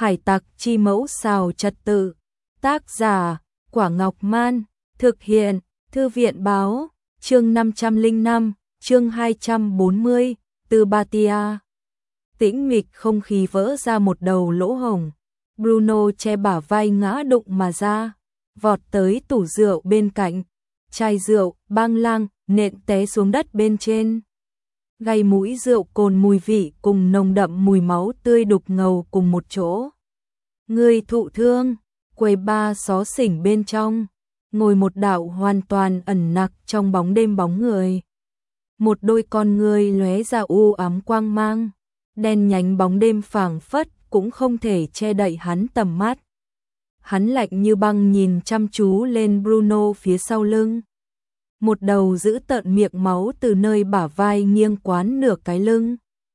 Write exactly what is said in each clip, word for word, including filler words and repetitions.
Hải tặc chi mẫu xào trật tự. Tác giả, Quả Ngọc Man. Thực hiện, Thư viện báo. Chương năm trăm lẻ năm, chương hai trăm bốn mươi, từ Batia. Tĩnh mịch không khí vỡ ra một đầu lỗ hổng. Bruno che bả vai ngã đụng mà ra, vọt tới tủ rượu bên cạnh. Chai rượu, bang lang, nện té xuống đất bên trên. Gây mũi rượu cồn mùi vị cùng nồng đậm mùi máu tươi đục ngầu cùng một chỗ. Người thụ thương, quầy ba xó xỉnh bên trong, ngồi một đạo hoàn toàn ẩn nặc trong bóng đêm bóng người. Một đôi con người lóe ra u ám quang mang, đen nhánh bóng đêm phảng phất cũng không thể che đậy hắn tầm mắt. Hắn lạnh như băng nhìn chăm chú lên Bruno phía sau lưng. Một đầu giữ tợn miệng máu từ nơi bả vai nghiêng quán nửa cái lưng.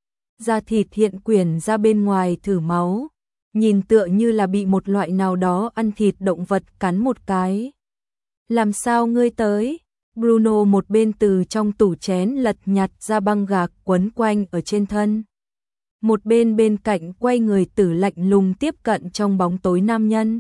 Da thịt hiện quyển ra bên ngoài thử máu, nhìn tựa như là bị một loại nào đó ăn thịt động vật cắn một cái. Làm sao ngươi tới? Bruno một bên từ trong tủ chén lật nhặt ra băng gạc quấn quanh ở trên thân. Một bên bên cạnh quay người tử lạnh lùng tiếp cận trong bóng tối nam nhân.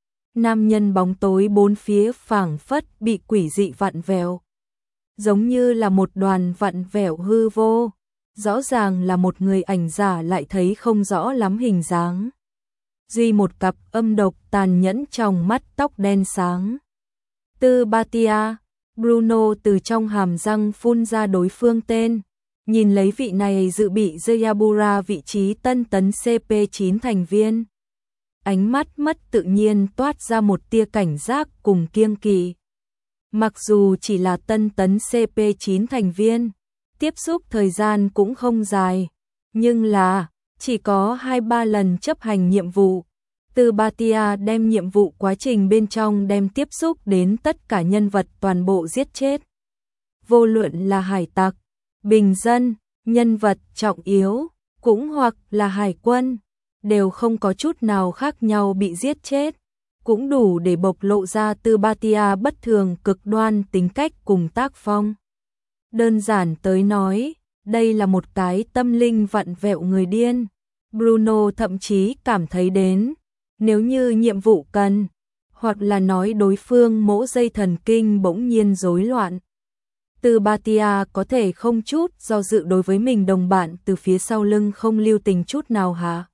Nam nhân bóng tối bốn phía phảng phất bị quỷ dị vặn vẹo, giống như là một đoàn vặn vẹo hư vô, rõ ràng là một người ảnh giả lại thấy không rõ lắm hình dáng. Duy một cặp âm độc tàn nhẫn trong mắt tóc đen sáng. Từ Batia, Bruno từ trong hàm răng phun ra đối phương tên, nhìn lấy vị này dự bị Zayabura vị trí tân tấn C P chín thành viên. Ánh mắt mất tự nhiên toát ra một tia cảnh giác cùng kiêng kỵ. Mặc dù chỉ là tân tấn C P chín thành viên, tiếp xúc thời gian cũng không dài, nhưng là chỉ có hai ba lần chấp hành nhiệm vụ. Từ Batia đem nhiệm vụ quá trình bên trong đem tiếp xúc đến tất cả nhân vật toàn bộ giết chết. Vô luận là hải tặc, bình dân, nhân vật trọng yếu, cũng hoặc là hải quân, đều không có chút nào khác nhau bị giết chết, cũng đủ để bộc lộ ra Từ Batia bất thường cực đoan tính cách cùng tác phong. Đơn giản tới nói, đây là một cái tâm linh vặn vẹo người điên. Bruno thậm chí cảm thấy đến, nếu như nhiệm vụ cần, hoặc là nói đối phương mỗ dây thần kinh bỗng nhiên rối loạn, Từ Batia có thể không chút do dự đối với mình đồng bạn từ phía sau lưng không lưu tình chút nào hả?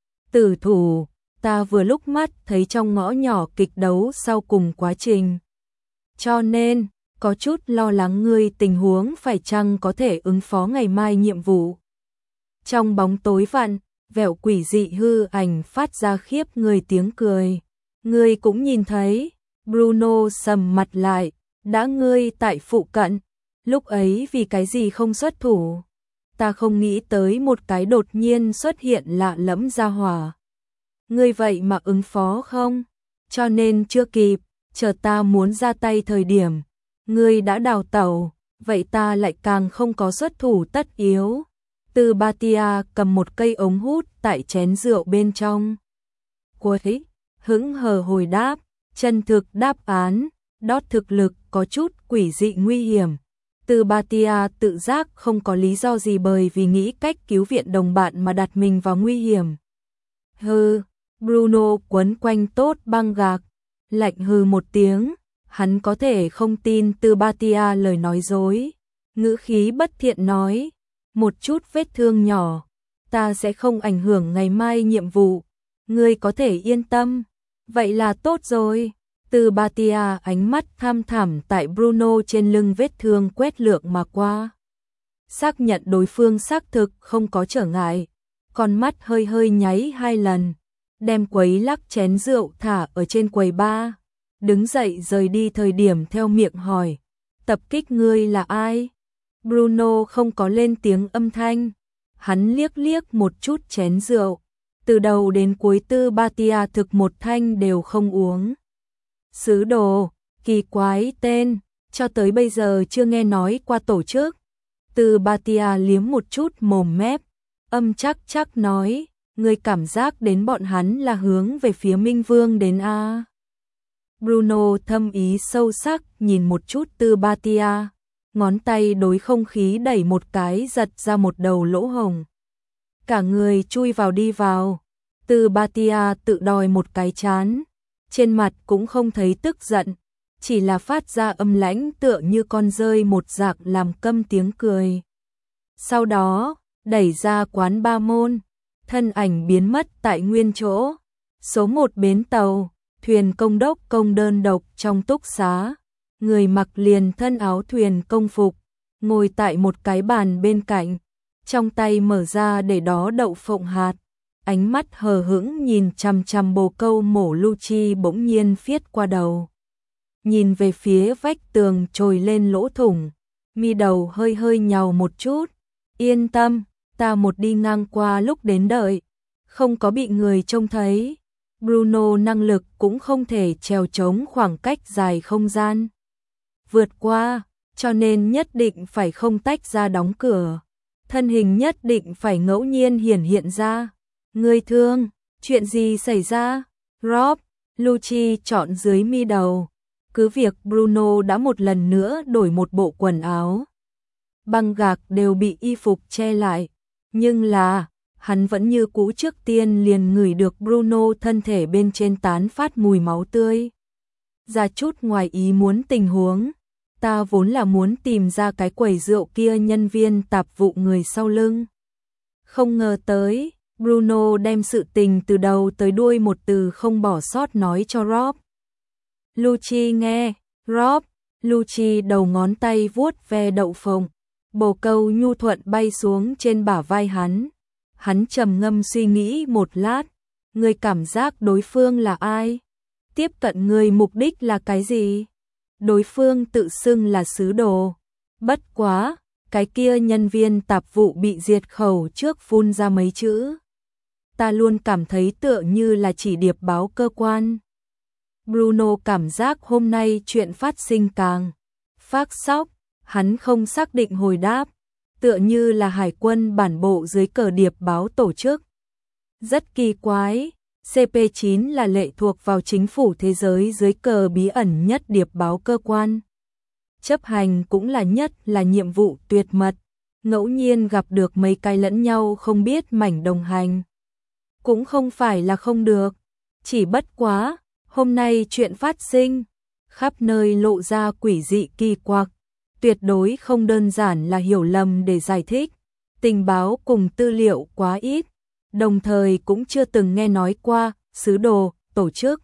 Tử thủ, ta vừa lúc mắt thấy trong ngõ nhỏ kịch đấu sau cùng quá trình. Cho nên, có chút lo lắng ngươi tình huống phải chăng có thể ứng phó ngày mai nhiệm vụ. Trong bóng tối vặn, vẹo quỷ dị hư ảnh phát ra khiếp người tiếng cười. Ngươi cũng nhìn thấy, Bruno sầm mặt lại, đã ngươi tại phụ cận, lúc ấy vì cái gì không xuất thủ? Ta không nghĩ tới một cái đột nhiên xuất hiện lạ lẫm ra hỏa. Ngươi vậy mà ứng phó không? Cho nên chưa kịp, chờ ta muốn ra tay thời điểm, ngươi đã đào tẩu, vậy ta lại càng không có xuất thủ tất yếu. Từ Batia cầm một cây ống hút tại chén rượu bên trong. Quấy, hững hờ hồi đáp, chân thực đáp án, đót thực lực có chút quỷ dị nguy hiểm. Từ Batia tự giác không có lý do gì bởi vì nghĩ cách cứu viện đồng bạn mà đặt mình vào nguy hiểm. Hừ, Bruno quấn quanh tốt băng gạc, lạnh hừ một tiếng, hắn có thể không tin Từ Batia lời nói dối. Ngữ khí bất thiện nói, một chút vết thương nhỏ, ta sẽ không ảnh hưởng ngày mai nhiệm vụ, ngươi có thể yên tâm. Vậy là tốt rồi. Từ Batia ánh mắt tham thẳm tại Bruno trên lưng vết thương quét lượn mà qua. Xác nhận đối phương xác thực không có trở ngại, con mắt hơi hơi nháy hai lần, đem quấy lắc chén rượu thả ở trên quầy bar, đứng dậy rời đi thời điểm theo miệng hỏi, tập kích ngươi là ai? Bruno không có lên tiếng âm thanh, hắn liếc liếc một chút chén rượu, từ đầu đến cuối Từ Batia thực một thanh đều không uống. Sứ đồ, kỳ quái tên, cho tới bây giờ chưa nghe nói qua tổ chức. Từ Batia liếm một chút mồm mép, âm chắc chắc nói, người cảm giác đến bọn hắn là hướng về phía Minh Vương đến a. Bruno thâm ý sâu sắc nhìn một chút Từ Batia, ngón tay đối không khí đẩy một cái giật ra một đầu lỗ hổng. Cả người chui vào đi vào. Từ Batia tự đòi một cái chán, trên mặt cũng không thấy tức giận, chỉ là phát ra âm lãnh tựa như con rơi một dạng làm câm tiếng cười. Sau đó, đẩy ra quán ba môn, thân ảnh biến mất tại nguyên chỗ. Số một bến tàu, thuyền công đốc công đơn độc trong túc xá, người mặc liền thân áo thuyền công phục, ngồi tại một cái bàn bên cạnh, trong tay mở ra để đó đậu phộng hạt, ánh mắt hờ hững nhìn chằm chằm bồ câu mổ Lucci bỗng nhiên phiết qua đầu. Nhìn về phía vách tường trồi lên lỗ thủng, mi đầu hơi hơi nhàu một chút, yên tâm, ta một đi ngang qua lúc đến đợi, không có bị người trông thấy. Bruno năng lực cũng không thể trèo trống khoảng cách dài không gian vượt qua, cho nên nhất định phải không tách ra đóng cửa, thân hình nhất định phải ngẫu nhiên hiển hiện ra. Người thương, chuyện gì xảy ra? Rob, Lucci chọn dưới mi đầu, cứ việc Bruno đã một lần nữa đổi một bộ quần áo, băng gạc đều bị y phục che lại, nhưng là hắn vẫn như cũ trước tiên liền ngửi được Bruno thân thể bên trên tán phát mùi máu tươi. Ra chút ngoài ý muốn tình huống, ta vốn là muốn tìm ra cái quầy rượu kia nhân viên tạp vụ người sau lưng. Không ngờ tới, Bruno đem sự tình từ đầu tới đuôi một từ không bỏ sót nói cho Rob. Lucci nghe, Rob, Lucci đầu ngón tay vuốt ve đậu phộng, bồ câu nhu thuận bay xuống trên bả vai hắn. Hắn trầm ngâm suy nghĩ một lát, người cảm giác đối phương là ai? Tiếp cận người mục đích là cái gì? Đối phương tự xưng là sứ đồ. Bất quá, cái kia nhân viên tạp vụ bị diệt khẩu trước phun ra mấy chữ. Ta luôn cảm thấy tựa như là chỉ điệp báo cơ quan. Bruno cảm giác hôm nay chuyện phát sinh càng phác sóc, hắn không xác định hồi đáp. Tựa như là hải quân bản bộ dưới cờ điệp báo tổ chức. Rất kỳ quái, C P chín là lệ thuộc vào chính phủ thế giới dưới cờ bí ẩn nhất điệp báo cơ quan. Chấp hành cũng là nhất là nhiệm vụ tuyệt mật, ngẫu nhiên gặp được mấy cái lẫn nhau không biết mảnh đồng hành. Cũng không phải là không được, chỉ bất quá, hôm nay chuyện phát sinh, khắp nơi lộ ra quỷ dị kỳ quặc. Tuyệt đối không đơn giản là hiểu lầm để giải thích, tình báo cùng tư liệu quá ít, đồng thời cũng chưa từng nghe nói qua sứ đồ, tổ chức.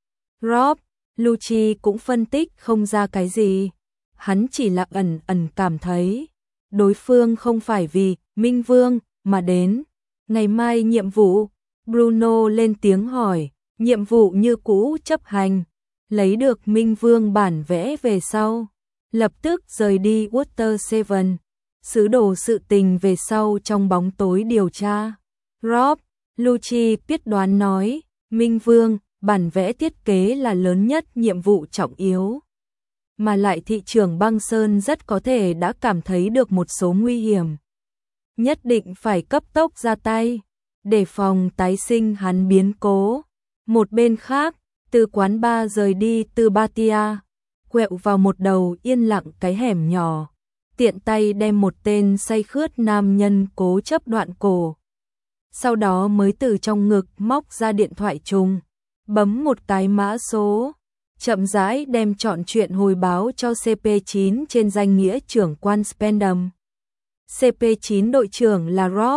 Rob, Lucci cũng phân tích không ra cái gì, hắn chỉ là ẩn ẩn cảm thấy, đối phương không phải vì Minh Vương mà đến. Ngày mai nhiệm vụ, Bruno lên tiếng hỏi, nhiệm vụ như cũ chấp hành, lấy được Minh Vương bản vẽ về sau. Lập tức rời đi Water Seven, sứ đồ sự tình về sau trong bóng tối điều tra. Rob, Lucci biết đoán nói, Minh Vương, bản vẽ thiết kế là lớn nhất nhiệm vụ trọng yếu. Mà lại thị trưởng băng sơn rất có thể đã cảm thấy được một số nguy hiểm. Nhất định phải cấp tốc ra tay, để phòng tái sinh hắn biến cố. Một bên khác, từ quán bar rời đi từ Batia, quẹo vào một đầu yên lặng cái hẻm nhỏ, tiện tay đem một tên say khướt nam nhân cố chấp đoạn cổ. Sau đó mới từ trong ngực móc ra điện thoại trùng, bấm một cái mã số, chậm rãi đem trọn chuyện hồi báo cho C P chín trên danh nghĩa trưởng quan Spendam. C P chín đội trưởng là Rob,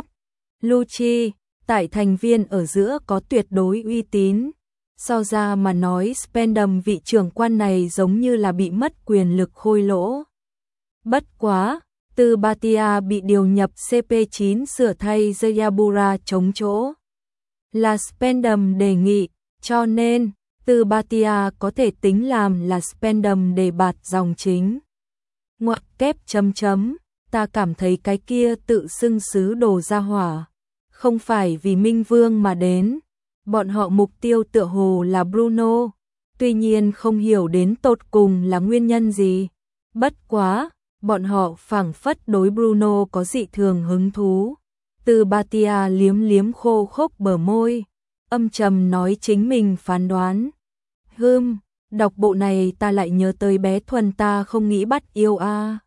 Lucci, tại thành viên ở giữa có tuyệt đối uy tín. So ra mà nói Spendam vị trưởng quan này giống như là bị mất quyền lực khôi lỗ. Bất quá, từ Batia bị điều nhập C P chín sửa thay Jayapura chống chỗ. Là Spendam đề nghị, cho nên, từ Batia có thể tính làm là Spendam đề bạt dòng chính. Ngoặc kép chấm chấm, ta cảm thấy cái kia tự xưng sứ đồ ra hỏa. Không phải vì Minh Vương mà đến. Bọn họ mục tiêu tựa hồ là Bruno, tuy nhiên không hiểu đến tột cùng là nguyên nhân gì. Bất quá, bọn họ phảng phất đối Bruno có dị thường hứng thú. Từ Batia liếm liếm khô khốc bờ môi, âm trầm nói chính mình phán đoán. Hừm, đọc bộ này ta lại nhớ tới bé Thuần ta không nghĩ bắt yêu a.